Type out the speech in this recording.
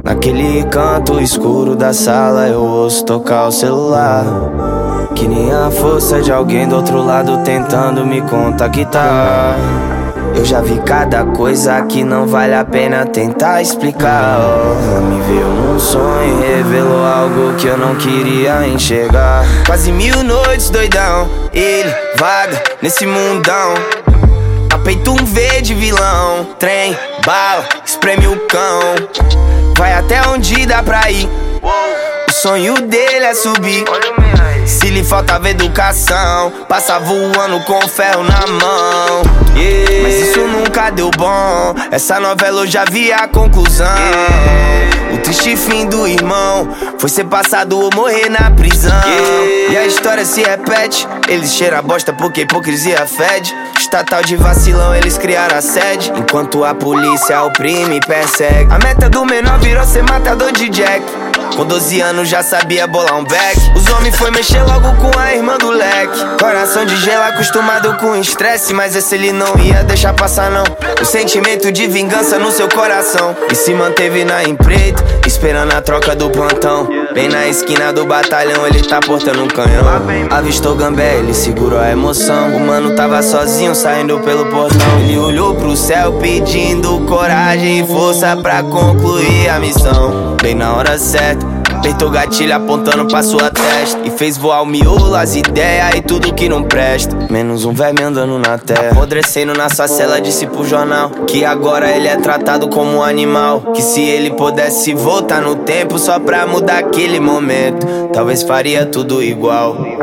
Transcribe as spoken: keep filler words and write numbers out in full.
Naquele canto escuro da sala eu ouço tocar o celular, que nem a força de alguém do outro lado tentando me contactar. Eu já vi cada coisa que não vale a pena tentar explicar. Oh, me veio num sonho e revelou algo que eu não queria enxergar. Quase mil noites doidão, ele vaga nesse mundão. A peito um V de vilão, trem, bala, espreme o cão. Vai até onde dá pra ir, o sonho dele é subir. Se lhe faltava educação, passa voando com ferro na mão, yeah. Mas isso nunca deu bom, essa novela eu já vi a conclusão, yeah. O triste fim do irmão foi ser passado ou morrer na prisão, yeah. E a história se repete, eles cheiram a bosta porque hipocrisia fede. Estatal de vacilão, eles criaram a sede, enquanto a polícia oprime e persegue. A meta do menor virou ser matador de Jack. Com doze anos já sabia bolar um back. Os homens foi mexer logo com a irmã do leque. Coração de gelo acostumado com estresse, mas esse ele não ia deixar passar não. O sentimento de vingança no seu coração, e se manteve na empreita, esperando a troca do plantão. Bem na esquina do batalhão, ele tá portando um canhão. Avistou Gambé, ele segurou a emoção. O mano tava sozinho saindo pelo portão. Ele olhou pro céu pedindo coragem e força pra concluir a missão. Bem na hora certa, apertou o gatilho apontando pra sua testa, e fez voar o miolo, as ideias e tudo que não presta. Menos um verme andando na terra, apodrecendo na sua cela, disse pro jornal que agora ele é tratado como um animal. Que se ele pudesse voltar no tempo só pra mudar aquele momento, talvez faria tudo igual.